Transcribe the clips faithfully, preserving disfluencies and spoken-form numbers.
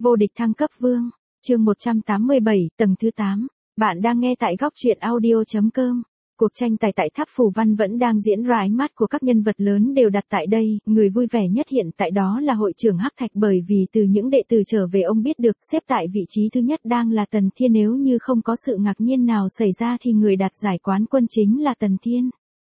Vô địch thăng cấp vương, chương một trăm tám mươi bảy, tầng thứ tám. Bạn đang nghe tại góc truyện audio.com. Cuộc tranh tài tại Tháp Phù Văn vẫn đang diễn ra, ánh mắt của các nhân vật lớn đều đặt tại đây, người vui vẻ nhất hiện tại đó là hội trưởng Hắc Thạch, bởi vì từ những đệ tử trở về ông biết được xếp tại vị trí thứ nhất đang là Tần Thiên, nếu như không có sự ngạc nhiên nào xảy ra thì người đạt giải quán quân chính là Tần Thiên.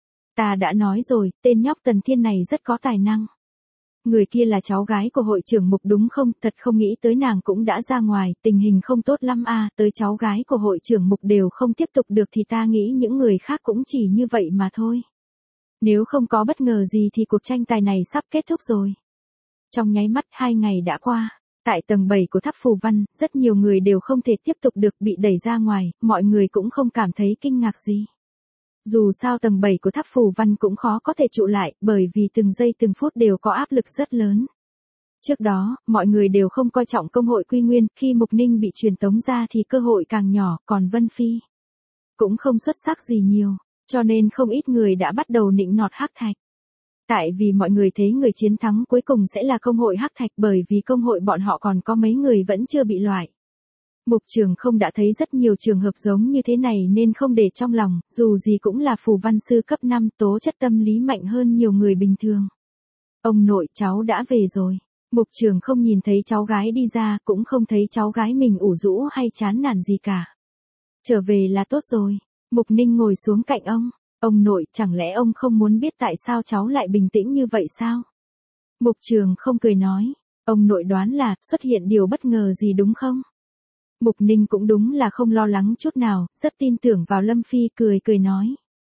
Ta đã nói rồi, tên nhóc Tần Thiên này rất có tài năng. Người kia là cháu gái của hội trưởng Mục đúng không? Thật không nghĩ tới nàng cũng đã ra ngoài, tình hình không tốt lắm à, tới cháu gái của hội trưởng Mục đều không tiếp tục được thì ta nghĩ những người khác cũng chỉ như vậy mà thôi. Nếu không có bất ngờ gì thì cuộc tranh tài này sắp kết thúc rồi. Trong nháy mắt hai ngày đã qua, tại tầng bảy của Tháp Phù Văn, rất nhiều người đều không thể tiếp tục được, bị đẩy ra ngoài, mọi người cũng không cảm thấy kinh ngạc gì. Dù sao tầng bảy của Tháp Phù Văn cũng khó có thể trụ lại, bởi vì từng giây từng phút đều có áp lực rất lớn. Trước đó, mọi người đều không coi trọng công hội Quy Nguyên, khi Mục Ninh bị truyền tống ra thì cơ hội càng nhỏ, còn Vân Phi cũng không xuất sắc gì nhiều, cho nên không ít người đã bắt đầu nịnh nọt Hắc Thạch. Tại vì mọi người thấy người chiến thắng cuối cùng sẽ là công hội Hắc Thạch, bởi vì công hội bọn họ còn có mấy người vẫn chưa bị loại. Mục Trường không đã thấy rất nhiều trường hợp giống như thế này nên không để trong lòng, dù gì cũng là phù văn sư cấp năm, tố chất tâm lý mạnh hơn nhiều người bình thường. Ông nội, cháu đã về rồi. Mục Trường không nhìn thấy cháu gái đi ra, cũng không thấy cháu gái mình ủ rũ hay chán nản gì cả. Trở về là tốt rồi. Mục Ninh ngồi xuống cạnh ông. Ông nội, chẳng lẽ ông không muốn biết tại sao cháu lại bình tĩnh như vậy sao? Mục Trường không cười nói. Ông nội đoán là xuất hiện điều bất ngờ gì đúng không? Mục Ninh cũng đúng là không lo lắng chút nào, rất tin tưởng vào Lâm Phi, cười cười nói.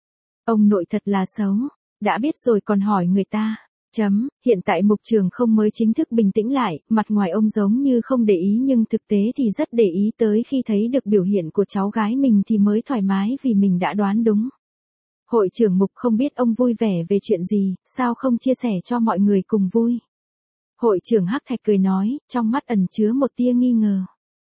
Ông nội thật là xấu, đã biết rồi còn hỏi người ta. Chấm, hiện tại Mục Trường không mới chính thức bình tĩnh lại, mặt ngoài ông giống như không để ý nhưng thực tế thì rất để ý, tới khi thấy được biểu hiện của cháu gái mình thì mới thoải mái vì mình đã đoán đúng. Hội trưởng Mục không biết ông vui vẻ về chuyện gì, sao không chia sẻ cho mọi người cùng vui. Hội trưởng Hắc Thạch cười nói, trong mắt ẩn chứa một tia nghi ngờ.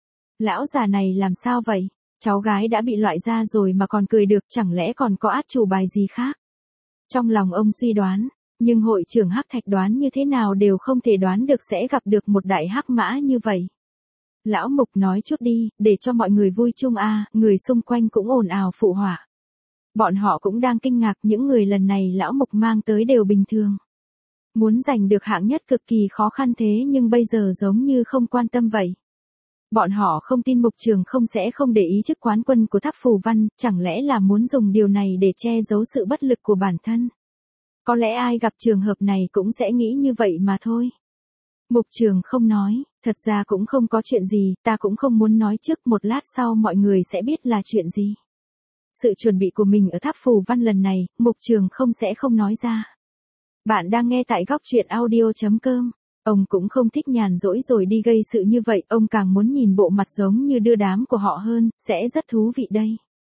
Lão già này làm sao vậy? Cháu gái đã bị loại ra rồi mà còn cười được, chẳng lẽ còn có át chủ bài gì khác? Trong lòng ông suy đoán, nhưng hội trưởng Hắc Thạch đoán như thế nào đều không thể đoán được sẽ gặp được một đại hắc mã như vậy. Lão Mục nói chút đi, để cho mọi người vui chung a, người xung quanh cũng ồn ào phụ họa. Bọn họ cũng đang kinh ngạc, những người lần này lão Mục mang tới đều bình thường. Muốn giành được hạng nhất cực kỳ khó khăn thế nhưng bây giờ giống như không quan tâm vậy. Bọn họ không tin Mục Trường không sẽ không để ý chức quán quân của Tháp Phù Văn, chẳng lẽ là muốn dùng điều này để che giấu sự bất lực của bản thân. Có lẽ ai gặp trường hợp này cũng sẽ nghĩ như vậy mà thôi. Mục Trường không nói, thật ra cũng không có chuyện gì, ta cũng không muốn nói trước, một lát sau mọi người sẽ biết là chuyện gì. Sự chuẩn bị của mình ở Tháp Phù Văn lần này, Mục Trường không sẽ không nói ra. Bạn đang nghe tại góc truyện audio.com. Ông cũng không thích nhàn rỗi rồi đi gây sự như vậy, ông càng muốn nhìn bộ mặt giống như đưa đám của họ hơn, sẽ rất thú vị đây.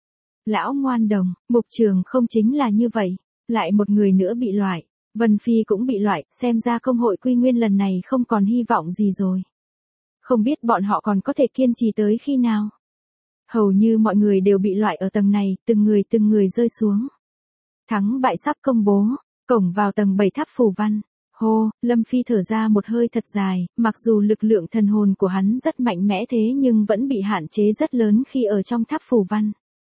Lão ngoan đồng, Mục Trường không chính là như vậy. Lại một người nữa bị loại, Vân Phi cũng bị loại, xem ra công hội Quy Nguyên lần này không còn hy vọng gì rồi. Không biết bọn họ còn có thể kiên trì tới khi nào. Hầu như mọi người đều bị loại ở tầng này, từng người từng người rơi xuống. Thắng bại sắp công bố, cổng vào tầng bảy Tháp Phù Văn. Hô, Lâm Phi thở ra một hơi thật dài, mặc dù lực lượng thần hồn của hắn rất mạnh mẽ thế nhưng vẫn bị hạn chế rất lớn khi ở trong Tháp Phù Văn.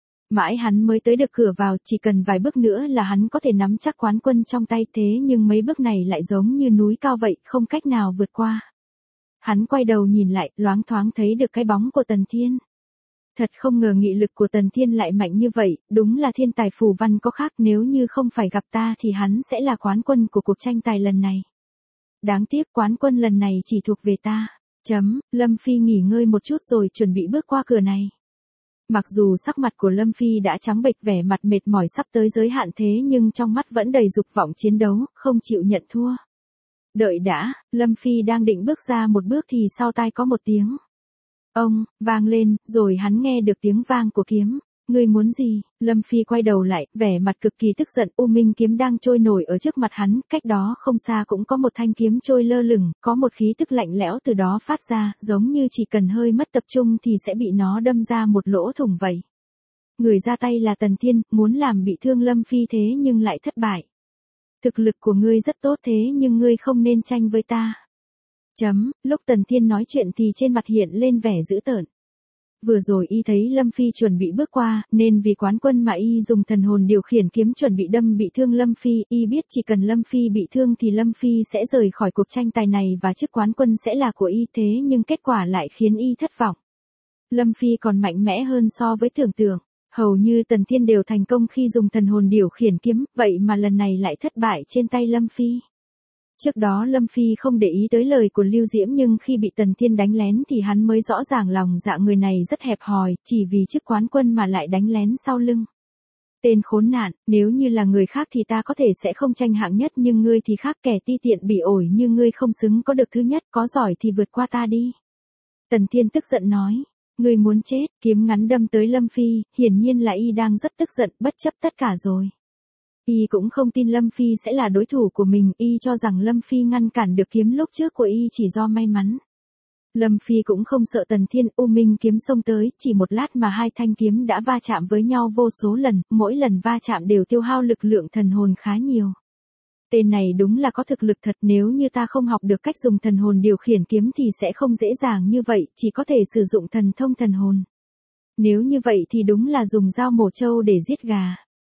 Mãi hắn mới tới được cửa vào, chỉ cần vài bước nữa là hắn có thể nắm chắc quán quân trong tay, thế nhưng mấy bước này lại giống như núi cao vậy, không cách nào vượt qua. Hắn quay đầu nhìn lại, loáng thoáng thấy được cái bóng của Tần Thiên. Thật không ngờ nghị lực của Tần Thiên lại mạnh như vậy, đúng là thiên tài phù văn có khác, nếu như không phải gặp ta thì hắn sẽ là quán quân của cuộc tranh tài lần này. Đáng tiếc quán quân lần này chỉ thuộc về ta. Chấm, Lâm Phi nghỉ ngơi một chút rồi chuẩn bị bước qua cửa này. Mặc dù sắc mặt của Lâm Phi đã trắng bệch, vẻ mặt mệt mỏi sắp tới giới hạn thế nhưng trong mắt vẫn đầy dục vọng chiến đấu, không chịu nhận thua. Đợi đã, Lâm Phi đang định bước ra một bước thì sau tai có một tiếng ông vang lên, rồi hắn nghe được tiếng vang của kiếm. Ngươi muốn gì? Lâm Phi quay đầu lại, vẻ mặt cực kỳ tức giận. U Minh kiếm đang trôi nổi ở trước mặt hắn, cách đó không xa cũng có một thanh kiếm trôi lơ lửng, có một khí tức lạnh lẽo từ đó phát ra, giống như chỉ cần hơi mất tập trung thì sẽ bị nó đâm ra một lỗ thủng vậy. Người ra tay là Tần Thiên, muốn làm bị thương Lâm Phi thế nhưng lại thất bại. Thực lực của ngươi rất tốt thế nhưng ngươi không nên tranh với ta. Chấm, lúc Tần Thiên nói chuyện thì trên mặt hiện lên vẻ dữ tợn. Vừa rồi y thấy Lâm Phi chuẩn bị bước qua, nên vì quán quân mà y dùng thần hồn điều khiển kiếm chuẩn bị đâm bị thương Lâm Phi, y biết chỉ cần Lâm Phi bị thương thì Lâm Phi sẽ rời khỏi cuộc tranh tài này và chức quán quân sẽ là của y, thế nhưng kết quả lại khiến y thất vọng. Lâm Phi còn mạnh mẽ hơn so với tưởng tượng, hầu như Tần Thiên đều thành công khi dùng thần hồn điều khiển kiếm, vậy mà lần này lại thất bại trên tay Lâm Phi. Trước đó Lâm Phi không để ý tới lời của Lưu Diễm nhưng khi bị Tần Thiên đánh lén thì hắn mới rõ ràng lòng dạ người này rất hẹp hòi, chỉ vì chức quán quân mà lại đánh lén sau lưng. Tên khốn nạn, nếu như là người khác thì ta có thể sẽ không tranh hạng nhất nhưng ngươi thì khác, kẻ ti tiện bỉ ổi như ngươi không xứng có được thứ nhất, có giỏi thì vượt qua ta đi. Tần Thiên tức giận nói, ngươi muốn chết, kiếm ngắn đâm tới Lâm Phi, hiển nhiên là y đang rất tức giận, bất chấp tất cả rồi. Y cũng không tin Lâm Phi sẽ là đối thủ của mình, y cho rằng Lâm Phi ngăn cản được kiếm lúc trước của y chỉ do may mắn. Lâm Phi cũng không sợ Tần Thiên, U Minh kiếm xông tới, chỉ một lát mà hai thanh kiếm đã va chạm với nhau vô số lần, mỗi lần va chạm đều tiêu hao lực lượng thần hồn khá nhiều. Tên này đúng là có thực lực thật, nếu như ta không học được cách dùng thần hồn điều khiển kiếm thì sẽ không dễ dàng như vậy, chỉ có thể sử dụng thần thông thần hồn. Nếu như vậy thì đúng là dùng dao mổ trâu để giết gà.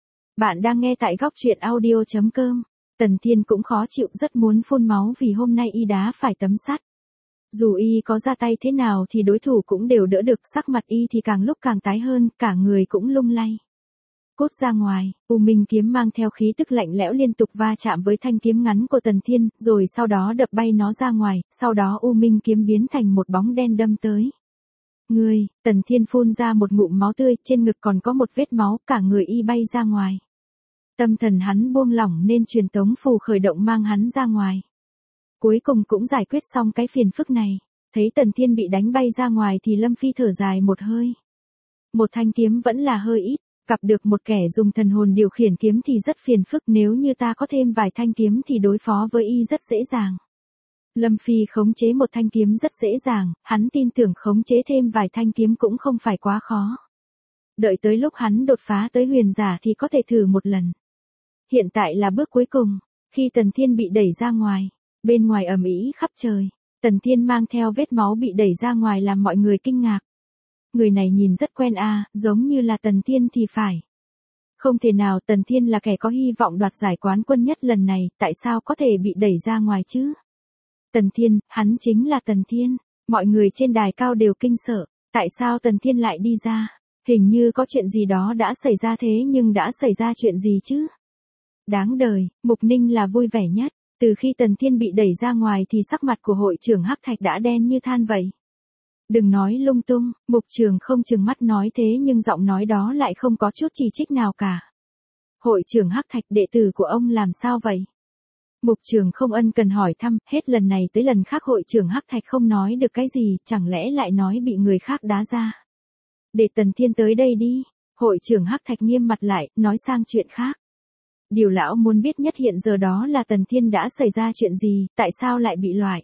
Bạn đang nghe tại góc truyện audio chấm com. Tần Thiên cũng khó chịu, rất muốn phun máu vì hôm nay y đá phải tấm sắt. Dù y có ra tay thế nào thì đối thủ cũng đều đỡ được, sắc mặt y thì càng lúc càng tái hơn, cả người cũng lung lay. Cút ra ngoài, U Minh kiếm mang theo khí tức lạnh lẽo liên tục va chạm với thanh kiếm ngắn của Tần Thiên, rồi sau đó đập bay nó ra ngoài, sau đó U Minh kiếm biến thành một bóng đen đâm tới. Ngươi, Tần Thiên phun ra một ngụm máu tươi, trên ngực còn có một vết máu, cả người y bay ra ngoài. Tâm thần hắn buông lỏng nên truyền tống phù khởi động mang hắn ra ngoài. Cuối cùng cũng giải quyết xong cái phiền phức này. Thấy Tần Thiên bị đánh bay ra ngoài thì Lâm Phi thở dài một hơi. Một thanh kiếm vẫn là hơi ít, gặp được một kẻ dùng thần hồn điều khiển kiếm thì rất phiền phức, nếu như ta có thêm vài thanh kiếm thì đối phó với y rất dễ dàng. Lâm Phi khống chế một thanh kiếm rất dễ dàng, hắn tin tưởng khống chế thêm vài thanh kiếm cũng không phải quá khó. Đợi tới lúc hắn đột phá tới huyền giả thì có thể thử một lần. Hiện tại là bước cuối cùng, khi Tần Thiên bị đẩy ra ngoài, bên ngoài ầm ĩ khắp trời, Tần Thiên mang theo vết máu bị đẩy ra ngoài làm mọi người kinh ngạc. Người này nhìn rất quen a, à, giống như là Tần Thiên thì phải. Không thể nào, Tần Thiên là kẻ có hy vọng đoạt giải quán quân nhất lần này, tại sao có thể bị đẩy ra ngoài chứ? Tần Thiên, hắn chính là Tần Thiên, mọi người trên đài cao đều kinh sợ, tại sao Tần Thiên lại đi ra? Hình như có chuyện gì đó đã xảy ra, thế nhưng đã xảy ra chuyện gì chứ? Đáng đời, Mục Ninh là vui vẻ nhất, từ khi Tần Thiên bị đẩy ra ngoài thì sắc mặt của hội trưởng Hắc Thạch đã đen như than vậy. Đừng nói lung tung, Mục Trường không trừng mắt nói thế nhưng giọng nói đó lại không có chút chỉ trích nào cả. Hội trưởng Hắc Thạch, đệ tử của ông làm sao vậy? Mục Trường không ân cần hỏi thăm, hết lần này tới lần khác hội trưởng Hắc Thạch không nói được cái gì, chẳng lẽ lại nói bị người khác đá ra. Để Tần Thiên tới đây đi, hội trưởng Hắc Thạch nghiêm mặt lại, nói sang chuyện khác. Điều lão muốn biết nhất hiện giờ đó là Tần Thiên đã xảy ra chuyện gì, tại sao lại bị loại.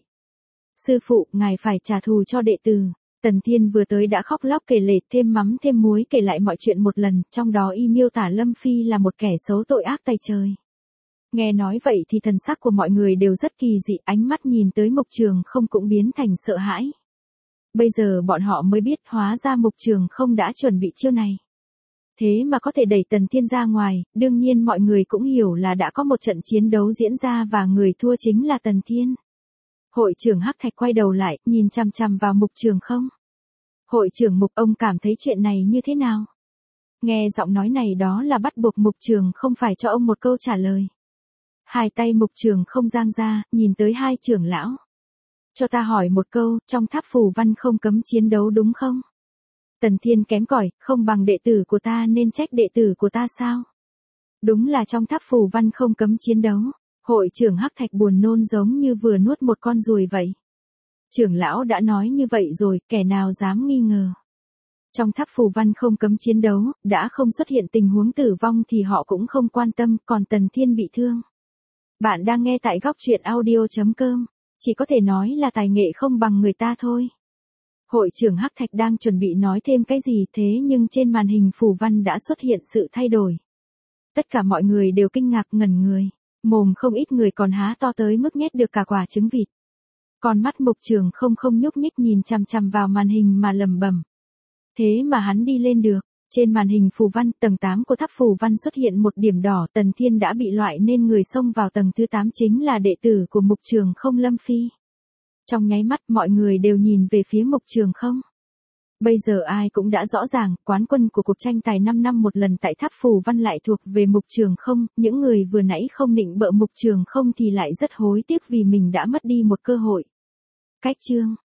Sư phụ, ngài phải trả thù cho đệ tử. Tần Thiên vừa tới đã khóc lóc kể lể, thêm mắm thêm muối kể lại mọi chuyện một lần, trong đó y miêu tả Lâm Phi là một kẻ xấu tội ác tày trời. Nghe nói vậy thì thần sắc của mọi người đều rất kỳ dị, ánh mắt nhìn tới Mục Trường không cũng biến thành sợ hãi. Bây giờ bọn họ mới biết hóa ra Mục Trường không đã chuẩn bị chiêu này. Thế mà có thể đẩy Tần Thiên ra ngoài, đương nhiên mọi người cũng hiểu là đã có một trận chiến đấu diễn ra và người thua chính là Tần Thiên. Hội trưởng Hắc Thạch quay đầu lại, nhìn chằm chằm vào Mục Trường không. Hội trưởng Mục, ông cảm thấy chuyện này như thế nào? Nghe giọng nói này đó là bắt buộc Mục Trường không phải cho ông một câu trả lời. Hai tay Mục Trường không giang ra, nhìn tới hai trưởng lão. Cho ta hỏi một câu, trong tháp phù văn không cấm chiến đấu đúng không? Tần Thiên kém cỏi, không bằng đệ tử của ta nên trách đệ tử của ta sao? Đúng là trong tháp phù văn không cấm chiến đấu. Hội trưởng Hắc Thạch buồn nôn giống như vừa nuốt một con ruồi vậy. Trưởng lão đã nói như vậy rồi, kẻ nào dám nghi ngờ. Trong tháp phù văn không cấm chiến đấu, đã không xuất hiện tình huống tử vong thì họ cũng không quan tâm, còn Tần Thiên bị thương. Bạn đang nghe tại góc truyện audio chấm com, chỉ có thể nói là tài nghệ không bằng người ta thôi. Hội trưởng Hắc Thạch đang chuẩn bị nói thêm cái gì thế nhưng trên màn hình phù văn đã xuất hiện sự thay đổi. Tất cả mọi người đều kinh ngạc ngẩn người, mồm không ít người còn há to tới mức nhét được cả quả trứng vịt. Con mắt Mục Trường không không nhúc nhích nhìn chằm chằm vào màn hình mà lẩm bẩm. Thế mà hắn đi lên được. Trên màn hình phù văn tầng tám của tháp phù văn xuất hiện một điểm đỏ, Tần Thiên đã bị loại nên người xông vào tầng thứ tám chính là đệ tử của Mục Trường không Lâm Phi. Trong nháy mắt mọi người đều nhìn về phía Mục Trường không. Bây giờ ai cũng đã rõ ràng, quán quân của cuộc tranh tài năm năm một lần tại tháp phù văn lại thuộc về Mục Trường không, những người vừa nãy không nịnh bợ Mục Trường không thì lại rất hối tiếc vì mình đã mất đi một cơ hội. Cách chương